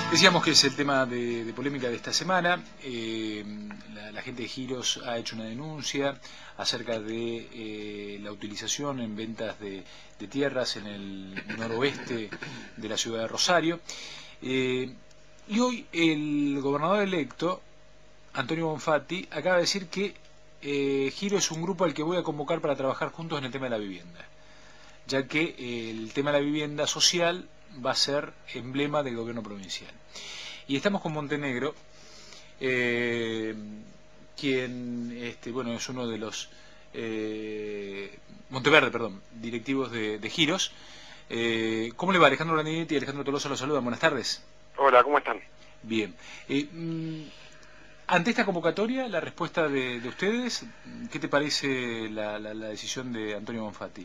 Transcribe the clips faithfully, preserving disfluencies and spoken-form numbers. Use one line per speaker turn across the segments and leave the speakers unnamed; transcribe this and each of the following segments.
Decíamos que es el tema de, de polémica de esta semana. Eh, la, la gente de Giros ha hecho una denuncia acerca de eh, la utilización en ventas de, de tierras en el noroeste de la ciudad de Rosario. Eh, y hoy el gobernador electo, Antonio Bonfatti, acaba de decir que eh, Giro es un grupo al que voy a convocar para trabajar juntos en el tema de la vivienda, ya que eh, el tema de la vivienda social va a ser emblema del gobierno provincial. Y estamos con Montenegro, eh, quien este, bueno, es uno de los eh, Monteverde, perdón, directivos de, de Giros. Eh, ¿Cómo le va? Alejandro Grandinetti y Alejandro Tolosa los saludan. Buenas tardes.
Hola, ¿cómo están?
Bien. Eh, mm, ante esta convocatoria, la respuesta de, de ustedes, ¿qué te parece la, la, la decisión de Antonio Bonfatti?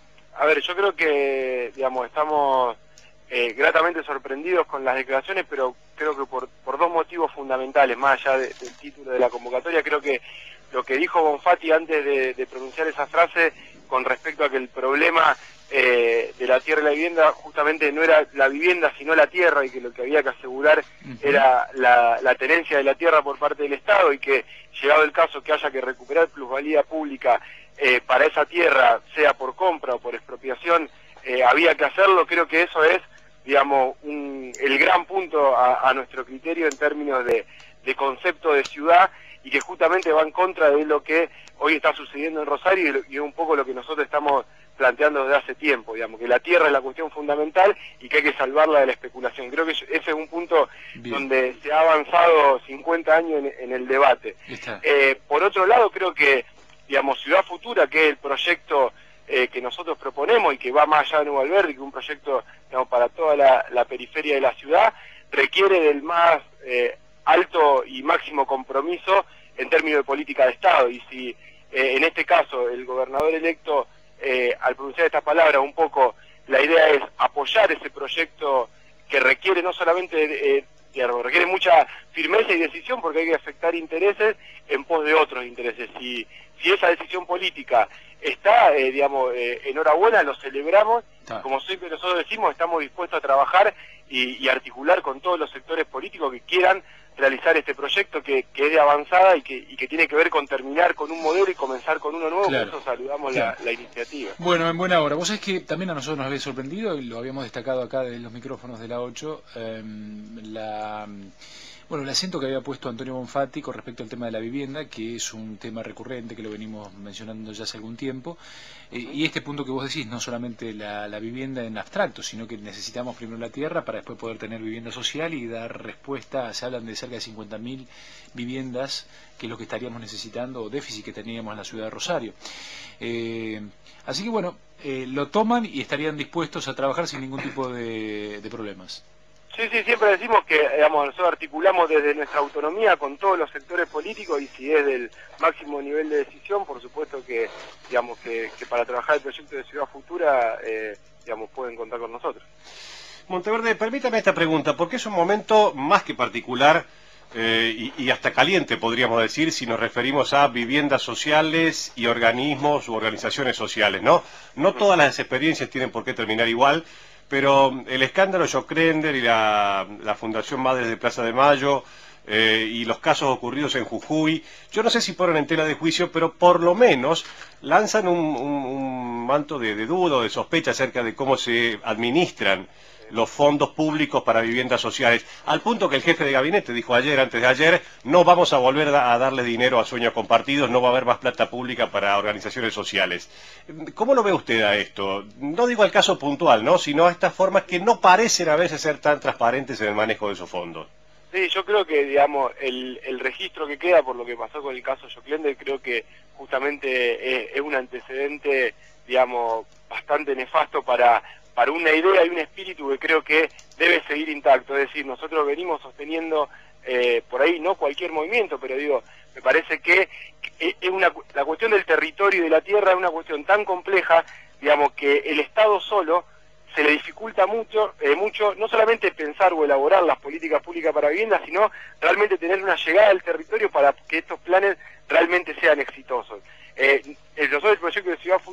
A ver, yo creo que, digamos, estamos eh, gratamente sorprendidos con las declaraciones, pero creo que por, por dos motivos fundamentales, más allá de, del título de la convocatoria. Creo que lo que dijo Bonfatti antes de, de pronunciar esa frase con respecto a que el problema eh, de la tierra y la vivienda justamente no era la vivienda sino la tierra, y que lo que había que asegurar uh-huh. era la, la tenencia de la tierra por parte del Estado, y que llegado el caso que haya que recuperar plusvalía pública eh, para esa tierra, sea por compra o por expropiación, eh, había que hacerlo. Creo que eso es, digamos, un, el gran punto a, a nuestro criterio en términos de, de concepto de ciudad, y que justamente va en contra de lo que hoy está sucediendo en Rosario y es un poco lo que nosotros estamos planteando desde hace tiempo, digamos, que la tierra es la cuestión fundamental y que hay que salvarla de la especulación. Creo que ese es un punto Bien. donde se ha avanzado cincuenta años en, en el debate. Eh, por otro lado, creo que, digamos, Ciudad Futura, que es el proyecto eh, que nosotros proponemos y que va más allá de Nuevo Alberdi, que es un proyecto, digamos, para toda la, la periferia de la ciudad, requiere del más eh, alto y máximo compromiso en términos de política de Estado. Y si eh, en este caso el gobernador electo, eh, al pronunciar estas palabras, un poco la idea es apoyar ese proyecto que requiere no solamente eh, que requiere mucha firmeza y decisión, porque hay que afectar intereses en pos de otros intereses. Si, si esa decisión política está, eh, digamos, eh, enhorabuena, lo celebramos. Ah. Como siempre nosotros decimos, estamos dispuestos a trabajar y, y articular con todos los sectores políticos que quieran realizar este proyecto que, que es de avanzada y que, y que tiene que ver con terminar con un modelo y comenzar con uno nuevo. Claro. Por eso saludamos claro. la, la iniciativa.
Bueno, en buena hora. Vos sabés que también a nosotros nos había sorprendido, y lo habíamos destacado acá de los micrófonos de la ocho, eh, la... Bueno, el acento que había puesto Antonio Bonfatti con respecto al tema de la vivienda, que es un tema recurrente que lo venimos mencionando ya hace algún tiempo, eh, y este punto que vos decís, no solamente la, la vivienda en abstracto, sino que necesitamos primero la tierra para después poder tener vivienda social y dar respuesta. Se hablan de cerca de cincuenta mil viviendas, que es lo que estaríamos necesitando, o déficit que teníamos en la ciudad de Rosario. Eh, así que bueno, eh, lo toman y estarían dispuestos a trabajar sin ningún tipo de, de problemas.
Sí, sí, siempre decimos que, digamos, nosotros articulamos desde nuestra autonomía con todos los sectores políticos, y si es del máximo nivel de decisión, por supuesto que, digamos, que, que para trabajar el proyecto de Ciudad Futura, eh, digamos, pueden contar con nosotros.
Monteverde, permítame esta pregunta, porque es un momento más que particular eh, y, y hasta caliente, podríamos decir, si nos referimos a viviendas sociales y organismos u organizaciones sociales, ¿no? No todas las experiencias tienen por qué terminar igual, pero el escándalo Jocrender y la, la Fundación Madres de Plaza de Mayo eh, y los casos ocurridos en Jujuy, yo no sé si ponen en tela de juicio, pero por lo menos lanzan un, un, un manto de, de duda o de sospecha acerca de cómo se administran los fondos públicos para viviendas sociales, al punto que el jefe de gabinete dijo ayer, antes de ayer, no vamos a volver a darle dinero a sueños compartidos, no va a haber más plata pública para organizaciones sociales. ¿Cómo lo ve usted a esto? No digo al caso puntual, ¿no?, sino a estas formas que no parecen a veces ser tan transparentes en el manejo de esos fondos.
Sí, yo creo que, digamos, el, el registro que queda por lo que pasó con el caso Jocrender, creo que justamente es, es un antecedente, digamos, bastante nefasto para... para una idea y un espíritu que creo que debe seguir intacto. Es decir, nosotros venimos sosteniendo eh, por ahí no cualquier movimiento, pero digo, me parece que, que es una, la cuestión del territorio y de la tierra es una cuestión tan compleja, digamos, que el Estado solo se le dificulta mucho, eh, mucho no solamente pensar o elaborar las políticas públicas para vivienda, sino realmente tener una llegada al territorio para que estos planes realmente sean exitosos. Eh, nosotros el proyecto de Ciudad Futura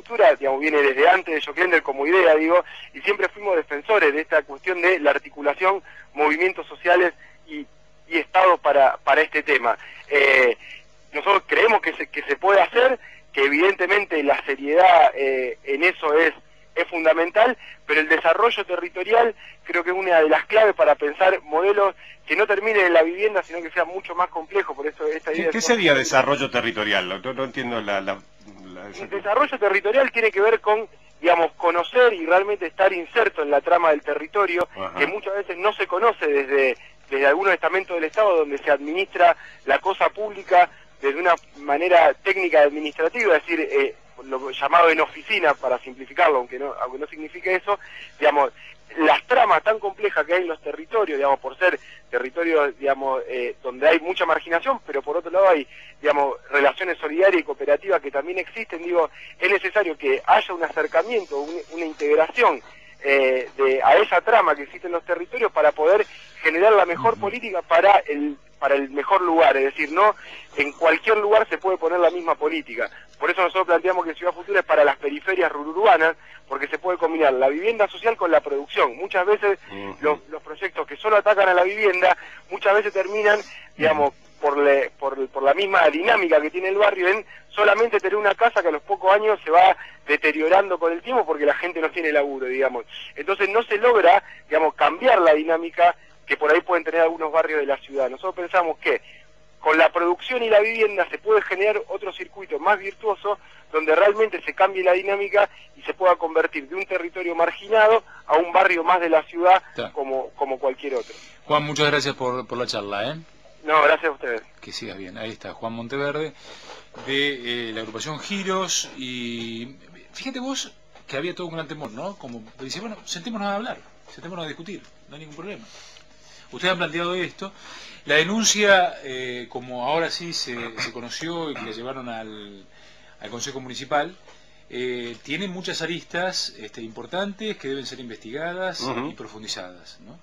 Futura, digamos, viene desde antes de Joclender como idea, digo, y siempre fuimos defensores de esta cuestión de la articulación, movimientos sociales y, y Estado para, para este tema. Eh, nosotros creemos que se, que se puede hacer, que evidentemente la seriedad eh, en eso es, es fundamental, pero el desarrollo territorial creo que es una de las claves para pensar modelos que no terminen en la vivienda, sino que sea mucho más complejo. Por eso esta idea.
¿Qué, ¿qué sería desarrollo territorial? No, no entiendo la... la, la
El desarrollo territorial tiene que ver con, digamos, conocer y realmente estar inserto en la trama del territorio, Ajá. que muchas veces no se conoce desde, desde algunos estamentos del Estado, donde se administra la cosa pública desde una manera técnica administrativa, es decir, eh, lo llamado en oficina, para simplificarlo, aunque no, aunque no signifique eso, digamos, las tramas tan complejas que hay en los territorios, digamos, por ser territorios, digamos, eh, donde hay mucha marginación, pero por otro lado hay, digamos, relaciones solidarias y cooperativas que también existen, digo, es necesario que haya un acercamiento, un, una integración eh, de, a esa trama que existe en los territorios para poder generar la mejor uh-huh. política para el para el mejor lugar, es decir, no en cualquier lugar se puede poner la misma política. Por eso nosotros planteamos que Ciudad Futura es para las periferias rururbanas, porque se puede combinar la vivienda social con la producción. Muchas veces uh-huh. los, los proyectos que solo atacan a la vivienda, muchas veces terminan, digamos, uh-huh. por, le, por, por la misma dinámica que tiene el barrio, en solamente tener una casa que a los pocos años se va deteriorando con el tiempo porque la gente no tiene laburo, digamos. Entonces no se logra, digamos, cambiar la dinámica que por ahí pueden tener algunos barrios de la ciudad. Nosotros pensamos que con la producción y la vivienda se puede generar otro circuito más virtuoso donde realmente se cambie la dinámica y se pueda convertir de un territorio marginado a un barrio más de la ciudad como, como cualquier otro.
Juan, muchas gracias por, por la charla, ¿eh?
No, gracias a ustedes.
Que sigas bien. Ahí está Juan Monteverde de eh, la agrupación Giros, y fíjate vos que había todo un gran temor, ¿no? Como dice, bueno, sentémonos a hablar, sentémonos a discutir, no hay ningún problema. Ustedes han planteado esto. La denuncia, eh, como ahora sí se, se conoció y que la llevaron al, al Consejo Municipal, eh, tiene muchas aristas este, importantes que deben ser investigadas uh-huh. y profundizadas, ¿no?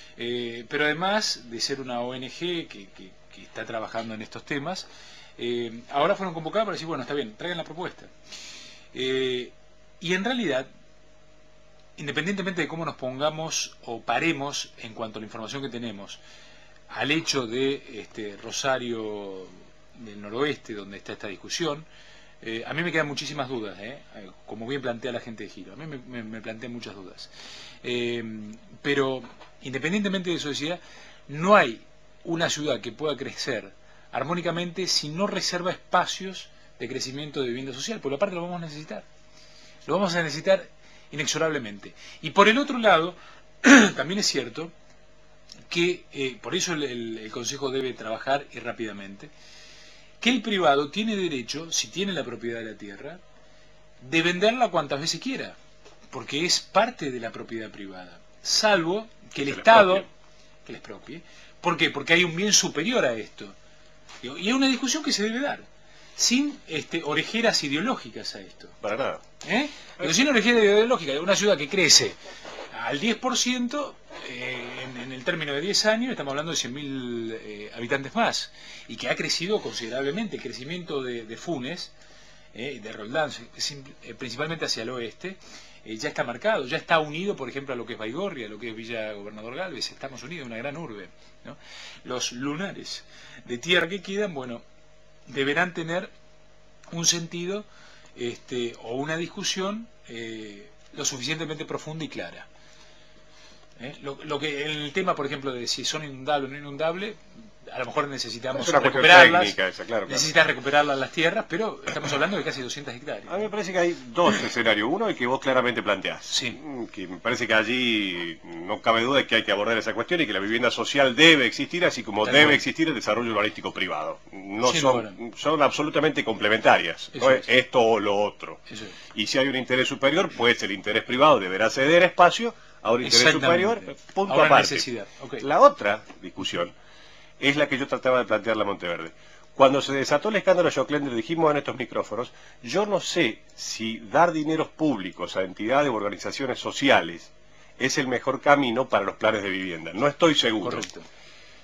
Eh, pero además de ser una O N G que, que, que está trabajando en estos temas, eh, ahora fueron convocadas para decir, bueno, está bien, traigan la propuesta. Eh, y en realidad, independientemente de cómo nos pongamos o paremos en cuanto a la información que tenemos al hecho de este Rosario del Noroeste, donde está esta discusión, eh, a mí me quedan muchísimas dudas, ¿eh? Como bien plantea la gente de Giro, a mí me, me, me plantean muchas dudas. Eh, pero independientemente de eso, decía, no hay una ciudad que pueda crecer armónicamente si no reserva espacios de crecimiento de vivienda social, porque aparte lo vamos a necesitar. Lo vamos a necesitar inexorablemente. Y por el otro lado, también es cierto que, eh, por eso el, el, el Consejo debe trabajar y rápidamente, que el privado tiene derecho, si tiene la propiedad de la tierra, de venderla cuantas veces quiera, porque es parte de la propiedad privada, salvo que el que Estado, les que les expropie. ¿Por qué? Porque hay un bien superior a esto. Y es una discusión que se debe dar, sin este, orejeras ideológicas a esto.
Para nada.
¿Eh? Pero sin orejeras ideológicas, una ciudad que crece al diez por ciento eh, en, en el término de diez años, estamos hablando de cien mil eh, habitantes más, y que ha crecido considerablemente. El crecimiento de, de Funes, eh, de Roldán, eh, principalmente hacia el oeste, eh, ya está marcado, ya está unido, por ejemplo, a lo que es Baigorria, a lo que es Villa Gobernador Galvez. Estamos unidos, una gran urbe, ¿no? Los lunares de tierra que quedan, bueno, deberán tener un sentido este, o una discusión eh, lo suficientemente profunda y clara. ¿Eh? Lo, lo que el tema, por ejemplo, de si son inundables o no inundables, a lo mejor necesitamos recuperarlas, técnica esa, claro, claro. necesitas recuperarlas las tierras, pero estamos hablando de casi doscientas hectáreas.
A mí me parece que hay dos escenarios. Uno, el que vos claramente planteás,
sí.
que me parece que allí no cabe duda de que hay que abordar esa cuestión y que la vivienda social debe existir, así como Tal debe bueno. existir el desarrollo urbanístico privado. No sí, son, bueno. son absolutamente complementarias, no es esto o lo otro. Eso es. Y si hay un interés superior, pues el interés privado deberá ceder espacio a un interés superior, punto
Ahora
aparte.
Necesidad. Okay.
La otra discusión es la que yo trataba de plantear la Monteverde. Cuando se desató el escándalo Joclender, dijimos en estos micrófonos, yo no sé si dar dineros públicos a entidades o organizaciones sociales es el mejor camino para los planes de vivienda. No estoy seguro.
Correcto.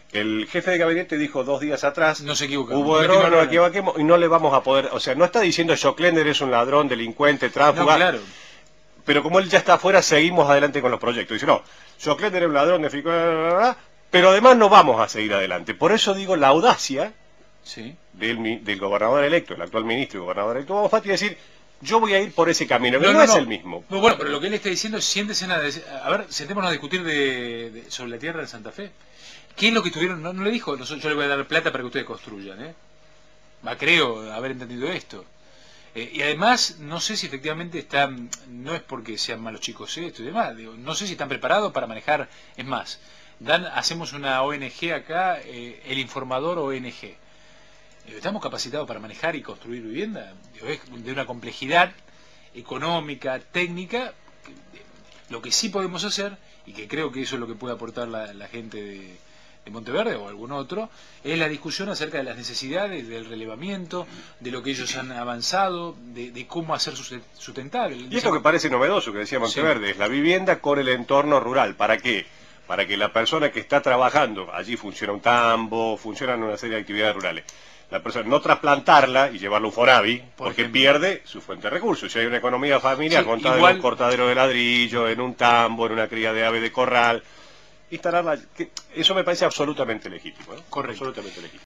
El jefe de gabinete dijo dos días atrás,
no se equivocamos,
hubo error, no nos equivoquemos, y no le vamos a poder, o sea, no está diciendo Joclender es un ladrón, delincuente, tránsfuga,
no, claro.
Pero como él ya está afuera, seguimos adelante con los proyectos. Dice, no, Joclender es un ladrón, de pero además no vamos a seguir adelante. Por eso digo la audacia
sí.
del, del gobernador electo, el actual ministro y gobernador electo, Gustavo Fati, decir, yo voy a ir por ese camino, que no, no, no es no. el mismo.
No, bueno, pero lo que él está diciendo es, siéntese a, a ver, sentémonos a discutir de, de, sobre la tierra de Santa Fe. ¿Qué es lo que tuvieron? No, no le dijo, yo le voy a dar plata para que ustedes construyan, ¿eh? Va, creo haber entendido esto. Eh, y además, no sé si efectivamente están, no es porque sean malos chicos esto y demás, digo, no sé si están preparados para manejar, es más, dan, hacemos una O N G acá, eh, el informador O N G. Eh, ¿Estamos capacitados para manejar y construir vivienda? Digo, es de una complejidad económica, técnica, que, de, lo que sí podemos hacer, y que creo que eso es lo que puede aportar la, la gente de... de Monteverde o algún otro, es la discusión acerca de las necesidades, del relevamiento, de lo que ellos han avanzado, de, de cómo hacer sustentable.
Y esto que parece novedoso, que decía Monteverde, sí. es la vivienda con el entorno rural. ¿Para qué? Para que la persona que está trabajando, allí funciona un tambo, funcionan una serie de actividades rurales, la persona no trasplantarla y llevarlo a un Fonavi, Por porque ejemplo. pierde su fuente de recursos. Si hay una economía familiar sí, contada igual... en un cortadero de ladrillo, en un tambo, en una cría de ave de corral, instalarla, que eso me parece absolutamente legítimo, ¿eh?
Correcto.
Absolutamente legítimo.